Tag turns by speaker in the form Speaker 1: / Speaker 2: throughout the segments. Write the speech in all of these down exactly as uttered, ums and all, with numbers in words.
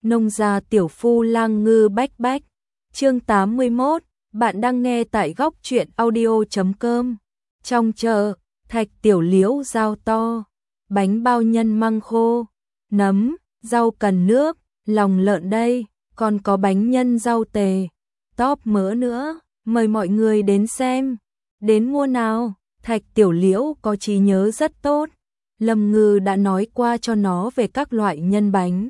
Speaker 1: Nông gia tiểu phu lang ngư bách bách. Chương tám mươi mốt, bạn đang nghe tại góc truyện audio chấm com. Trong chợ, thạch tiểu liễu rau to, bánh bao nhân măng khô, nấm, rau cần nước, lòng lợn đây, còn có bánh nhân rau tề, tóp mỡ nữa, mời mọi người đến xem, đến mua nào. Thạch tiểu liễu có trí nhớ rất tốt, Lâm Ngư đã nói qua cho nó về các loại nhân bánh.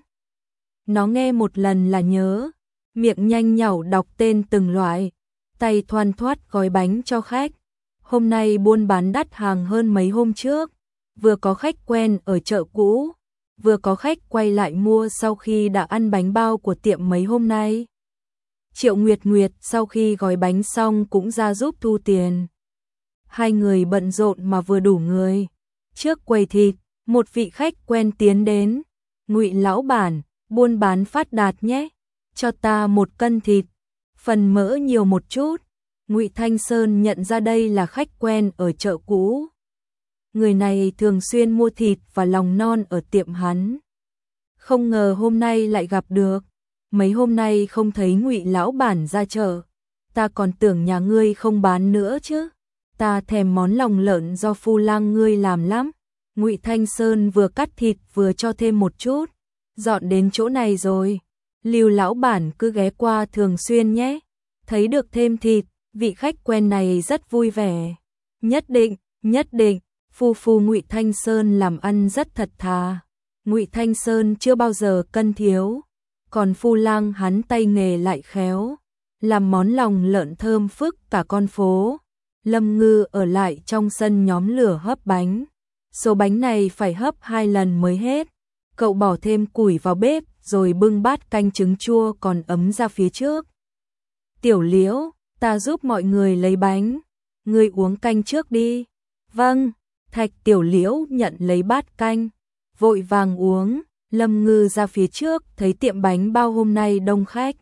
Speaker 1: Nó nghe một lần là nhớ, miệng nhanh nhảu đọc tên từng loại, tay thoăn thoắt gói bánh cho khách. Hôm nay buôn bán đắt hàng hơn mấy hôm trước, vừa có khách quen ở chợ cũ, vừa có khách quay lại mua sau khi đã ăn bánh bao của tiệm mấy hôm nay. Triệu Nguyệt Nguyệt sau khi gói bánh xong cũng ra giúp thu tiền. Hai người bận rộn mà vừa đủ người. Trước quầy thịt, một vị khách quen tiến đến. Ngụy lão bản, buôn bán phát đạt nhé, cho ta một cân thịt, phần mỡ nhiều một chút. Ngụy Thanh Sơn nhận ra đây là khách quen ở chợ cũ. Người này thường xuyên mua thịt và lòng non ở tiệm hắn. Không ngờ hôm nay lại gặp được. Mấy hôm nay không thấy Ngụy lão bản ra chợ, ta còn tưởng nhà ngươi không bán nữa chứ. Ta thèm món lòng lợn do phu lang ngươi làm lắm. Ngụy Thanh Sơn vừa cắt thịt vừa cho thêm một chút. Dọn đến chỗ này rồi, Lưu lão bản cứ ghé qua thường xuyên nhé. Thấy được thêm thịt, vị khách quen này rất vui vẻ. Nhất định, nhất định, phu phu Ngụy Thanh Sơn làm ăn rất thật thà. Ngụy Thanh Sơn chưa bao giờ cân thiếu, còn phu lang hắn tay nghề lại khéo, làm món lòng lợn thơm phức cả con phố. Lâm Ngư ở lại trong sân nhóm lửa hấp bánh. Số bánh này phải hấp hai lần mới hết. Cậu bỏ thêm củi vào bếp rồi bưng bát canh trứng chua còn ấm ra phía trước. Tiểu Liễu, ta giúp mọi người lấy bánh, ngươi uống canh trước đi. Vâng. Thạch Tiểu Liễu nhận lấy bát canh, vội vàng uống. Lâm Ngư ra phía trước thấy tiệm bánh bao hôm nay đông khách.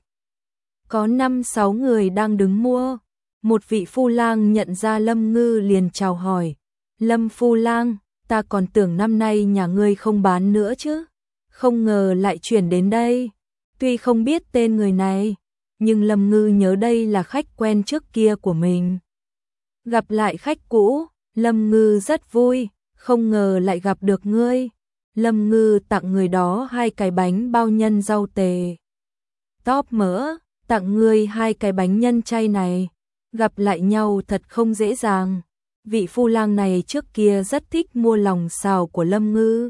Speaker 1: Có năm sáu người đang đứng mua. Một vị phu lang nhận ra Lâm Ngư liền chào hỏi. Lâm phu lang, ta còn tưởng năm nay nhà ngươi không bán nữa chứ. Không ngờ lại chuyển đến đây. Tuy không biết tên người này, nhưng Lâm Ngư nhớ đây là khách quen trước kia của mình. Gặp lại khách cũ, Lâm Ngư rất vui, không ngờ lại gặp được ngươi. Lâm Ngư tặng người đó hai cái bánh bao nhân rau tề, tóp mỡ, tặng ngươi hai cái bánh nhân chay này. Gặp lại nhau thật không dễ dàng. Vị phu lang này trước kia rất thích mua lòng xào của Lâm Ngư.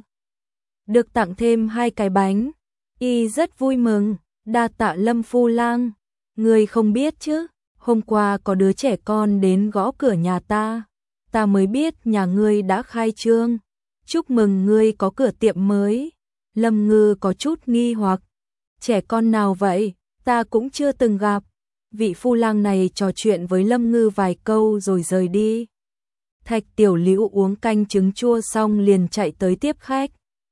Speaker 1: Được tặng thêm hai cái bánh, y rất vui mừng. Đa tạ Lâm phu lang. Ngươi không biết chứ, hôm qua có đứa trẻ con đến gõ cửa nhà ta. Ta mới biết nhà ngươi đã khai trương. Chúc mừng ngươi có cửa tiệm mới. Lâm Ngư có chút nghi hoặc. Trẻ con nào vậy? Ta cũng chưa từng gặp. Vị phu lang này trò chuyện với Lâm Ngư vài câu rồi rời đi. Thạch Tiểu Liễu uống canh trứng chua xong liền chạy tới tiếp khách.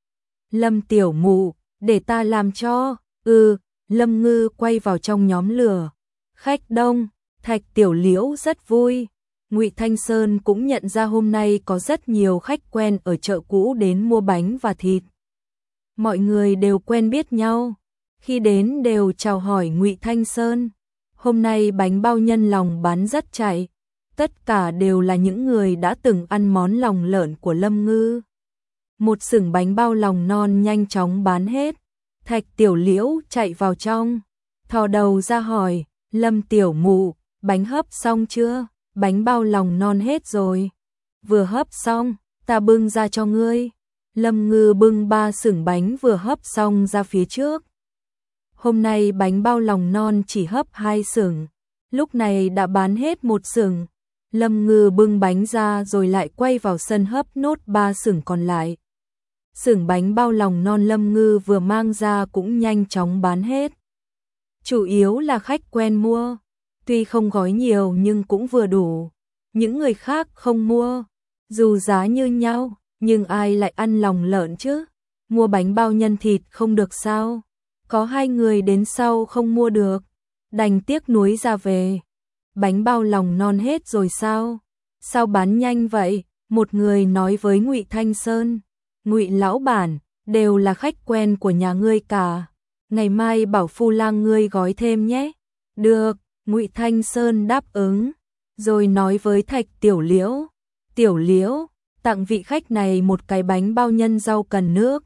Speaker 1: Lâm tiểu mụ, để ta làm cho. Ừ, Lâm Ngư quay vào trong nhóm lửa. Khách đông, Thạch Tiểu Liễu rất vui. Ngụy Thanh Sơn cũng nhận ra hôm nay có rất nhiều khách quen ở chợ cũ đến mua bánh và thịt. Mọi người đều quen biết nhau, khi đến đều chào hỏi Ngụy Thanh Sơn. Hôm nay bánh bao nhân lòng bán rất chạy, tất cả đều là những người đã từng ăn món lòng lợn của Lâm Ngư. Một xưởng bánh bao lòng non nhanh chóng bán hết. Thạch Tiểu Liễu chạy vào trong, thò đầu ra hỏi, Lâm tiểu mụ, bánh hấp xong chưa? Bánh bao lòng non hết rồi. Vừa hấp xong, ta bưng ra cho ngươi. Lâm Ngư bưng ba xưởng bánh vừa hấp xong ra phía trước. Hôm nay bánh bao lòng non chỉ hấp hai xưởng, lúc này đã bán hết một xưởng. Lâm Ngư bưng bánh ra rồi lại quay vào sân hấp nốt ba xưởng còn lại. Xưởng bánh bao lòng non Lâm Ngư vừa mang ra cũng nhanh chóng bán hết. Chủ yếu là khách quen mua, tuy không gói nhiều nhưng cũng vừa đủ. Những người khác không mua, dù giá như nhau, nhưng ai lại ăn lòng lợn chứ? Mua bánh bao nhân thịt không được sao? Có hai người đến sau không mua được, đành tiếc nuối ra về. Bánh bao lòng non hết rồi sao? Sao bán nhanh vậy? Một người nói với Ngụy Thanh Sơn. Ngụy lão bản, đều là khách quen của nhà ngươi cả. ngày mai bảo phu lang ngươi gói thêm nhé. Được, Ngụy Thanh Sơn đáp ứng, rồi nói với Thạch Tiểu Liễu, Tiểu Liễu, tặng vị khách này một cái bánh bao nhân rau cần nước.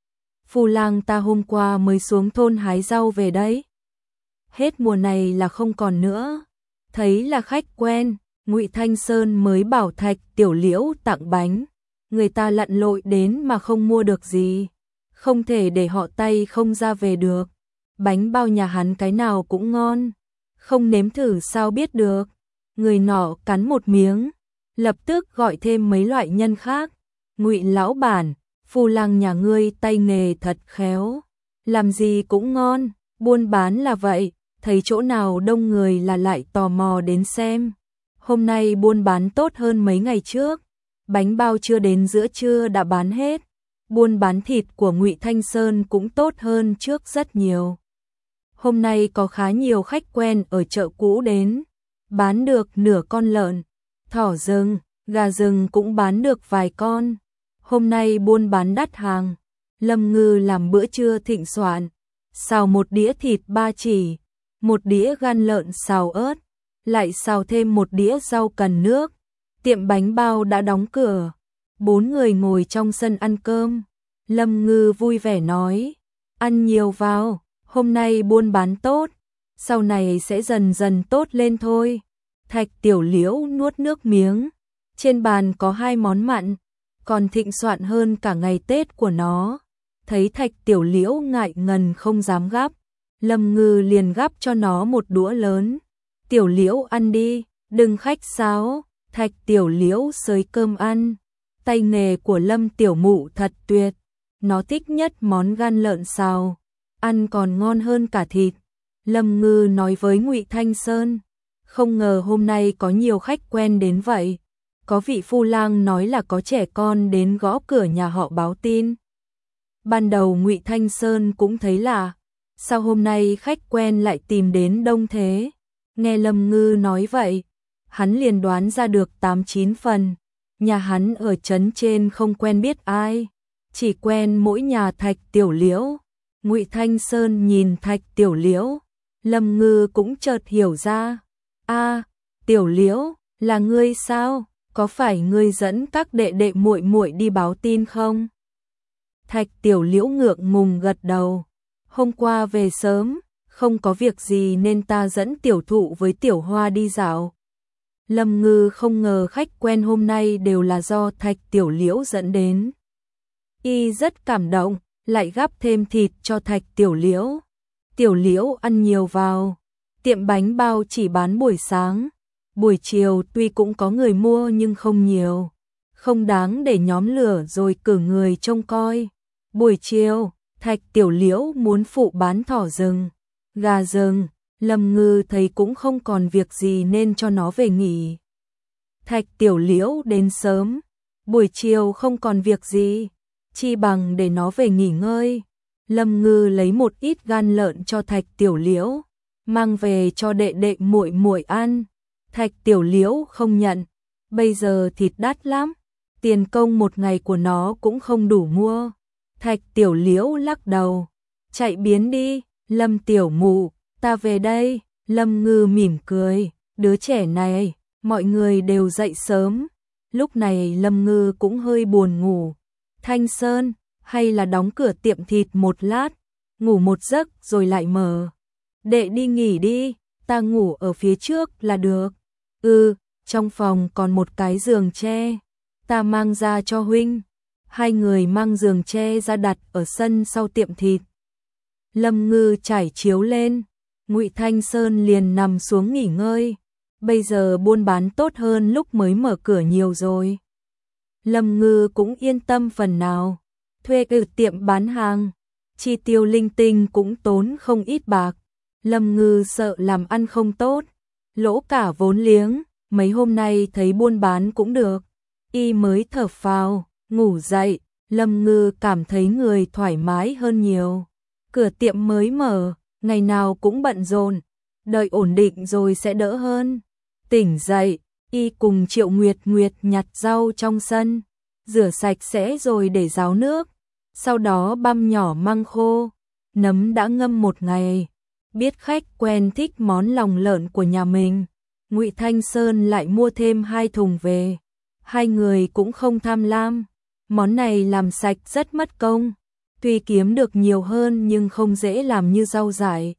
Speaker 1: Phu lang ta hôm qua mới xuống thôn hái rau về đấy. Hết mùa này là không còn nữa. Thấy là khách quen, Ngụy Thanh Sơn mới bảo Thạch Tiểu Liễu tặng bánh. Người ta lặn lội đến mà không mua được gì, không thể để họ tay không ra về được. Bánh bao nhà hắn cái nào cũng ngon, không nếm thử sao biết được. Người nọ cắn một miếng, lập tức gọi thêm mấy loại nhân khác. Ngụy lão bản, phu lang nhà ngươi tay nghề thật khéo, làm gì cũng ngon, buôn bán là vậy, thấy chỗ nào đông người là lại tò mò đến xem. Hôm nay buôn bán tốt hơn mấy ngày trước, bánh bao chưa đến giữa trưa đã bán hết. Buôn bán thịt của Ngụy Thanh Sơn cũng tốt hơn trước rất nhiều. Hôm nay có khá nhiều khách quen ở chợ cũ đến, bán được nửa con lợn, thỏ rừng, gà rừng cũng bán được vài con. Hôm nay buôn bán đắt hàng. Lâm Ngư làm bữa trưa thịnh soạn, xào một đĩa thịt ba chỉ, một đĩa gan lợn xào ớt, lại xào thêm một đĩa rau cần nước. Tiệm bánh bao đã đóng cửa. Bốn người ngồi trong sân ăn cơm. Lâm Ngư vui vẻ nói, ăn nhiều vào, hôm nay buôn bán tốt, sau này sẽ dần dần tốt lên thôi. Thạch Tiểu Liễu nuốt nước miếng. Trên bàn có hai món mặn, còn thịnh soạn hơn cả ngày Tết của nó. Thấy Thạch Tiểu Liễu ngại ngần không dám gắp, Lâm Ngư liền gắp cho nó một đũa lớn. Tiểu Liễu ăn đi, đừng khách sáo. Thạch Tiểu Liễu xới cơm ăn. Tay nghề của Lâm Tiểu Mụ thật tuyệt, nó thích nhất món gan lợn xào, ăn còn ngon hơn cả thịt. Lâm Ngư nói với Ngụy Thanh Sơn, không ngờ hôm nay có nhiều khách quen đến vậy. Có vị phu lang nói là có trẻ con đến gõ cửa nhà họ báo tin. Ban đầu Ngụy Thanh Sơn cũng thấy lạ, sao hôm nay khách quen lại tìm đến đông thế. Nghe Lâm Ngư nói vậy, hắn liền đoán ra được tám chín phần. Nhà hắn ở trấn trên không quen biết ai, chỉ quen mỗi nhà Thạch Tiểu Liễu. Ngụy Thanh Sơn nhìn Thạch Tiểu Liễu, Lâm Ngư cũng chợt hiểu ra. A, Tiểu Liễu, là ngươi sao? Có phải ngươi dẫn các đệ đệ muội muội đi báo tin không? Thạch Tiểu Liễu ngượng ngùng gật đầu. Hôm qua về sớm, không có việc gì nên ta dẫn Tiểu Thụ với Tiểu Hoa đi dạo. Lâm Ngư không ngờ khách quen hôm nay đều là do Thạch Tiểu Liễu dẫn đến. Y rất cảm động, lại gắp thêm thịt cho Thạch Tiểu Liễu. Tiểu Liễu ăn nhiều vào. Tiệm bánh bao chỉ bán buổi sáng, buổi chiều tuy cũng có người mua nhưng không nhiều, không đáng để nhóm lửa rồi cử người trông coi. Buổi chiều, Thạch Tiểu Liễu muốn phụ bán thỏ rừng, gà rừng. Lâm Ngư thấy cũng không còn việc gì nên cho nó về nghỉ. Thạch Tiểu Liễu đến sớm, buổi chiều không còn việc gì, chi bằng để nó về nghỉ ngơi. Lâm Ngư lấy một ít gan lợn cho Thạch Tiểu Liễu, mang về cho đệ đệ muội muội ăn. Thạch Tiểu Liễu không nhận, bây giờ thịt đắt lắm, tiền công một ngày của nó cũng không đủ mua. Thạch Tiểu Liễu lắc đầu, chạy biến đi, Lâm Tiểu Mụ, ta về đây. Lâm Ngư mỉm cười, đứa trẻ này, mọi người đều dậy sớm. Lúc này Lâm Ngư cũng hơi buồn ngủ. Thanh Sơn, hay là đóng cửa tiệm thịt một lát, ngủ một giấc rồi lại mở. Đệ đi nghỉ đi, ta ngủ ở phía trước là được. Ừ, trong phòng còn một cái giường tre, ta mang ra cho huynh. Hai người mang giường tre ra đặt ở sân sau tiệm thịt. Lâm Ngư trải chiếu lên, Ngụy Thanh Sơn liền nằm xuống nghỉ ngơi. Bây giờ buôn bán tốt hơn lúc mới mở cửa nhiều rồi. Lâm Ngư cũng yên tâm phần nào. Thuê cái tiệm bán hàng, chi tiêu linh tinh cũng tốn không ít bạc. Lâm Ngư sợ làm ăn không tốt, lỗ cả vốn liếng. Mấy hôm nay thấy buôn bán cũng được, y mới thở phào. Ngủ dậy, Lâm Ngư cảm thấy người thoải mái hơn nhiều. Cửa tiệm mới mở, ngày nào cũng bận rộn, đợi ổn định rồi sẽ đỡ hơn. Tỉnh dậy, y cùng Triệu Nguyệt Nguyệt nhặt rau trong sân, rửa sạch sẽ rồi để ráo nước, sau đó băm nhỏ măng khô, nấm đã ngâm một ngày. Biết khách quen thích món lòng lợn của nhà mình, Ngụy Thanh Sơn lại mua thêm hai thùng về. Hai người cũng không tham lam, món này làm sạch rất mất công, tuy kiếm được nhiều hơn nhưng không dễ làm như rau dại.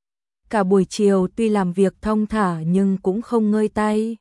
Speaker 1: Cả buổi chiều tuy làm việc thong thả nhưng cũng không ngơi tay.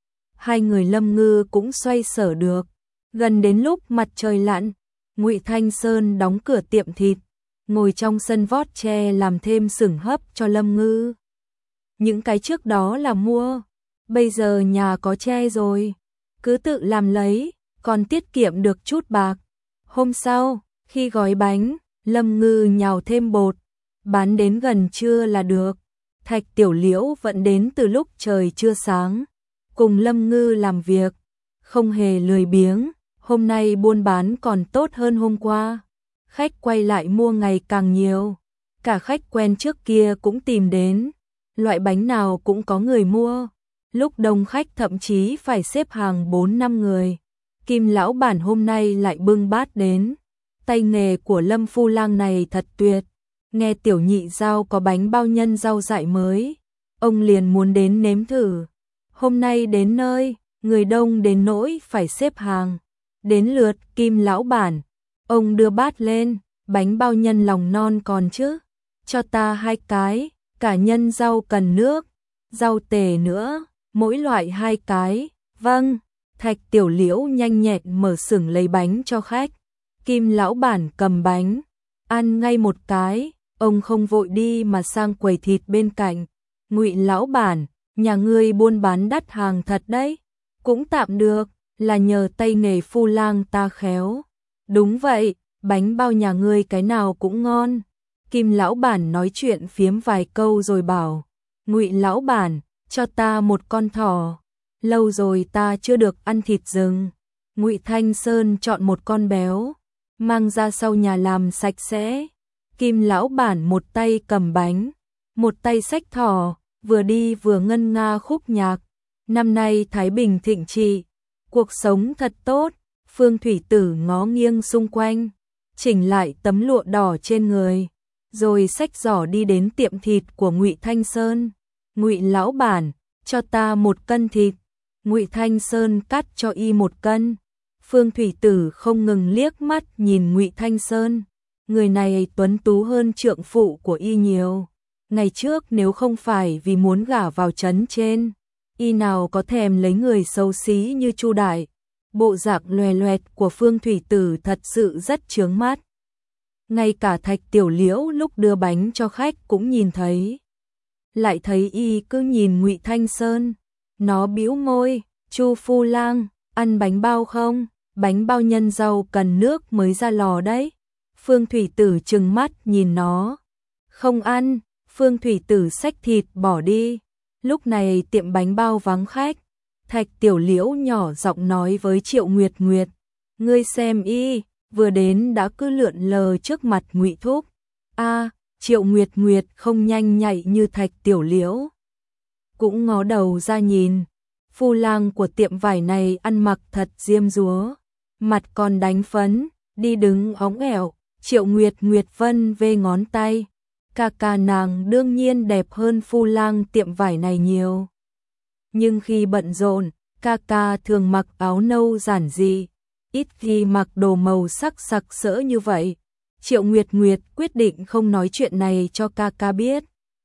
Speaker 1: Hai người Lâm Ngư cũng xoay sở được. Gần đến lúc mặt trời lặn, Ngụy Thanh Sơn đóng cửa tiệm thịt, ngồi trong sân vót tre làm thêm sửng hấp cho Lâm Ngư. Những cái trước đó là mua, bây giờ nhà có tre rồi, cứ tự làm lấy, còn tiết kiệm được chút bạc. Hôm sau, khi gói bánh, Lâm Ngư nhào thêm bột, bán đến gần trưa là được. Thạch Tiểu Liễu vẫn đến từ lúc trời chưa sáng, cùng Lâm Ngư làm việc, không hề lười biếng, hôm nay buôn bán còn tốt hơn hôm qua. Khách quay lại mua ngày càng nhiều, cả khách quen trước kia cũng tìm đến, loại bánh nào cũng có người mua. Lúc đông khách thậm chí phải xếp hàng bốn năm người. Kim lão bản hôm nay lại bưng bát đến. Tay nghề của Lâm Phu Lang này thật tuyệt. Nghe tiểu nhị giao có bánh bao nhân rau dại mới, ông liền muốn đến nếm thử. Hôm nay đến nơi, người đông đến nỗi phải xếp hàng. Đến lượt Kim lão bản, ông đưa bát lên, bánh bao nhân lòng non còn chứ? Cho ta hai cái, cả nhân rau cần nước, rau tề nữa, mỗi loại hai cái. Vâng, Thạch Tiểu Liễu nhanh nhẹn mở xưởng lấy bánh cho khách. Kim lão bản cầm bánh, ăn ngay một cái, ông không vội đi mà sang quầy thịt bên cạnh. Ngụy lão bản, nhà ngươi buôn bán đắt hàng thật đấy. Cũng tạm được, là nhờ tay nghề Phu Lang ta khéo. Đúng vậy, bánh bao nhà ngươi cái nào cũng ngon. Kim lão bản nói chuyện phiếm vài câu rồi bảo, Ngụy lão bản, cho ta một con thỏ. Lâu rồi ta chưa được ăn thịt rừng. Ngụy Thanh Sơn chọn một con béo, mang ra sau nhà làm sạch sẽ. Kim lão bản một tay cầm bánh, một tay xách thỏ, vừa đi vừa ngân nga khúc nhạc. Năm nay Thái Bình thịnh trị, cuộc sống thật tốt. Phương Thủy Tử ngó nghiêng xung quanh, chỉnh lại tấm lụa đỏ trên người, rồi xách giỏ đi đến tiệm thịt của Ngụy Thanh Sơn. Ngụy lão bản, cho ta một cân thịt. Ngụy Thanh Sơn cắt cho y một cân. Phương Thủy Tử không ngừng liếc mắt nhìn Ngụy Thanh Sơn. Người này tuấn tú hơn trượng phụ của y nhiều. Ngày trước nếu không phải vì muốn gả vào trấn trên, y nào có thèm lấy người xấu xí như Chu Đại. Bộ dạng loè loẹt của Phương Thủy Tử thật sự rất chướng mắt. Ngay cả Thạch Tiểu Liễu lúc đưa bánh cho khách cũng nhìn thấy. Lại thấy y cứ nhìn Ngụy Thanh Sơn. Nó bĩu môi, Chu Phu Lang, ăn bánh bao không? Bánh bao nhân rau cần nước mới ra lò đấy. Phương Thủy Tử trừng mắt nhìn nó. Không ăn. Phương Thủy Tử xách thịt bỏ đi. Lúc này tiệm bánh bao vắng khách. Thạch Tiểu Liễu nhỏ giọng nói với Triệu Nguyệt Nguyệt, ngươi xem y, vừa đến đã cứ lượn lờ trước mặt Ngụy thúc. A, Triệu Nguyệt Nguyệt không nhanh nhạy như Thạch Tiểu Liễu, cũng ngó đầu ra nhìn. Phu Lang của tiệm vải này ăn mặc thật diêm dúa, mặt còn đánh phấn, đi đứng óng ẻo. Triệu Nguyệt Nguyệt vân vê ngón tay, ca ca nàng đương nhiên đẹp hơn Phu Lang tiệm vải này nhiều. Nhưng khi bận rộn, ca ca thường mặc áo nâu giản dị, ít khi mặc đồ màu sắc sặc sỡ như vậy. Triệu Nguyệt Nguyệt quyết định không nói chuyện này cho ca ca biết.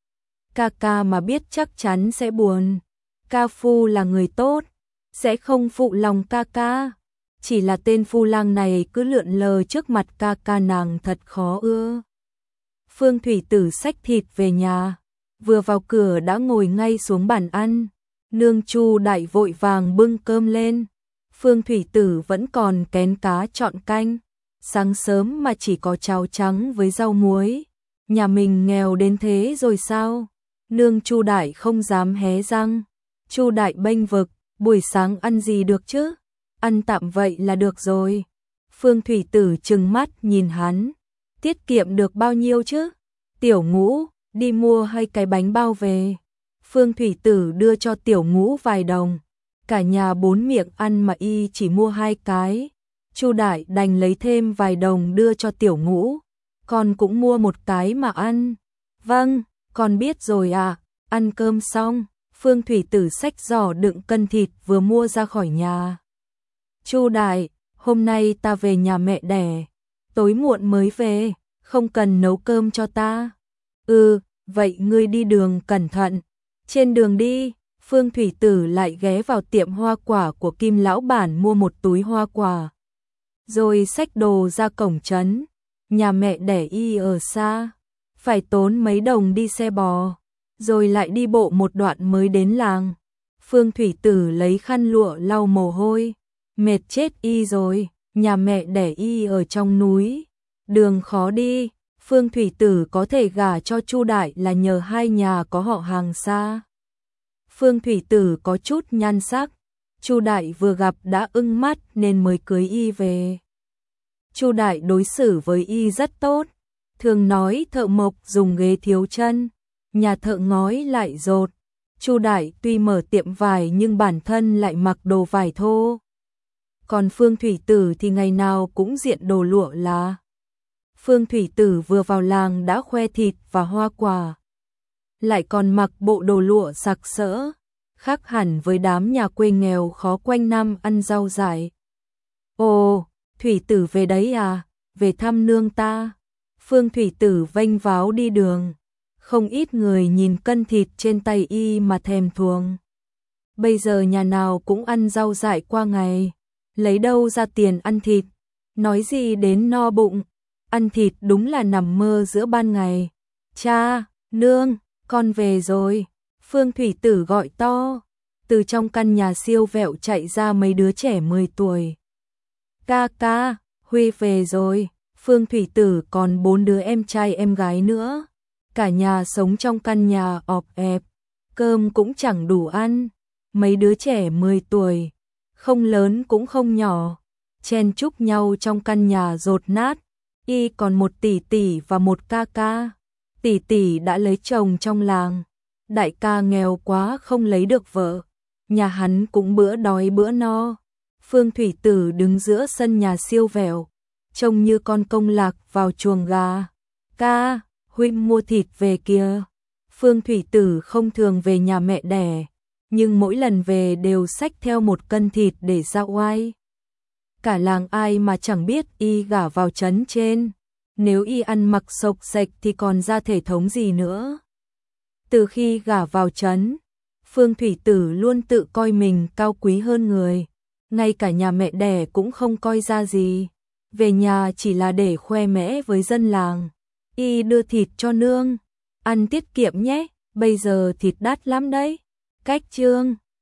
Speaker 1: Ca ca mà biết chắc chắn sẽ buồn. Ca Phu là người tốt, sẽ không phụ lòng ca ca. Chỉ là tên Phu Lang này cứ lượn lờ trước mặt ca ca nàng thật khó ưa. Phương Thủy Tử xách thịt về nhà, vừa vào cửa đã ngồi ngay xuống bàn ăn. Nương Chu Đại vội vàng bưng cơm lên. Phương Thủy Tử vẫn còn kén cá chọn canh. Sáng sớm mà chỉ có cháo trắng với rau muối. Nhà mình nghèo đến thế rồi sao? Nương Chu Đại không dám hé răng. Chu Đại bênh vực, buổi sáng ăn gì được chứ? Ăn tạm vậy là được rồi. Phương Thủy Tử trừng mắt nhìn hắn. Tiết kiệm được bao nhiêu chứ? Tiểu Ngũ, đi mua hai cái bánh bao về. Phương Thủy Tử đưa cho Tiểu Ngũ vài đồng. Cả nhà bốn miệng ăn mà y chỉ mua hai cái. Chu Đại đành lấy thêm vài đồng đưa cho Tiểu Ngũ. con cũng mua một cái mà ăn. Vâng, con biết rồi ạ. Ăn cơm xong, Phương Thủy Tử xách giỏ đựng cân thịt vừa mua ra khỏi nhà. Chu Đại, hôm nay ta về nhà mẹ đẻ, tối muộn mới về, không cần nấu cơm cho ta. Ừ, vậy ngươi đi đường cẩn thận. Trên đường đi, Phương Thủy Tử lại ghé vào tiệm hoa quả của Kim lão bản mua một túi hoa quả. Rồi xách đồ ra cổng trấn, nhà mẹ đẻ y ở xa, phải tốn mấy đồng đi xe bò, rồi lại đi bộ một đoạn mới đến làng. Phương Thủy Tử lấy khăn lụa lau mồ hôi, mệt chết y rồi, nhà mẹ đẻ y ở trong núi, đường khó đi, Phương Thủy Tử có thể gả cho Chu Đại là nhờ hai nhà có họ hàng xa. Phương Thủy Tử có chút nhan sắc, Chu Đại vừa gặp đã ưng mắt nên mới cưới y về. Chu Đại đối xử với y rất tốt, thường nói thợ mộc dùng ghế thiếu chân, nhà thợ ngói lại dột. Chu Đại tuy mở tiệm vải nhưng bản thân lại mặc đồ vải thô. Còn Phương Thủy Tử thì ngày nào cũng diện đồ lụa là. Phương Thủy Tử vừa vào làng đã khoe thịt và hoa quả, lại còn mặc bộ đồ lụa sặc sỡ, khác hẳn với đám nhà quê nghèo khó quanh năm ăn rau dại. Ồ, Thủy Tử về đấy à, về thăm nương ta. Phương Thủy Tử vênh váo đi đường, không ít người nhìn cân thịt trên tay y mà thèm thuồng. Bây giờ nhà nào cũng ăn rau dại qua ngày, lấy đâu ra tiền ăn thịt, nói gì đến no bụng, ăn thịt đúng là nằm mơ giữa ban ngày. Cha, nương, con về rồi, Phương Thủy Tử gọi to, từ trong căn nhà siêu vẹo chạy ra mấy đứa trẻ mười tuổi. Ca ca, Huy về rồi, Phương Thủy Tử còn bốn đứa em trai em gái nữa, cả nhà sống trong căn nhà ọp ẹp, cơm cũng chẳng đủ ăn, mấy đứa trẻ mười tuổi, không lớn cũng không nhỏ, chen chúc nhau trong căn nhà dột nát, y còn một tỷ tỷ và một ca ca. Tỷ tỷ đã lấy chồng trong làng, đại ca nghèo quá không lấy được vợ, nhà hắn cũng bữa đói bữa no. Phương Thủy Tử đứng giữa sân nhà siêu vẹo, trông như con công lạc vào chuồng gà. Ca, huynh mua thịt về kìa. Phương Thủy Tử không thường về nhà mẹ đẻ, nhưng mỗi lần về đều xách theo một cân thịt để ra oai. Cả làng ai mà chẳng biết y gả vào trấn trên, nếu y ăn mặc sộc sạch thì còn ra thể thống gì nữa. Từ khi gả vào trấn, Phương Thủy Tử luôn tự coi mình cao quý hơn người, ngay cả nhà mẹ đẻ cũng không coi ra gì, về nhà chỉ là để khoe mẽ với dân làng. Y đưa thịt cho nương, ăn tiết kiệm nhé, bây giờ thịt đắt lắm đấy. Cách chương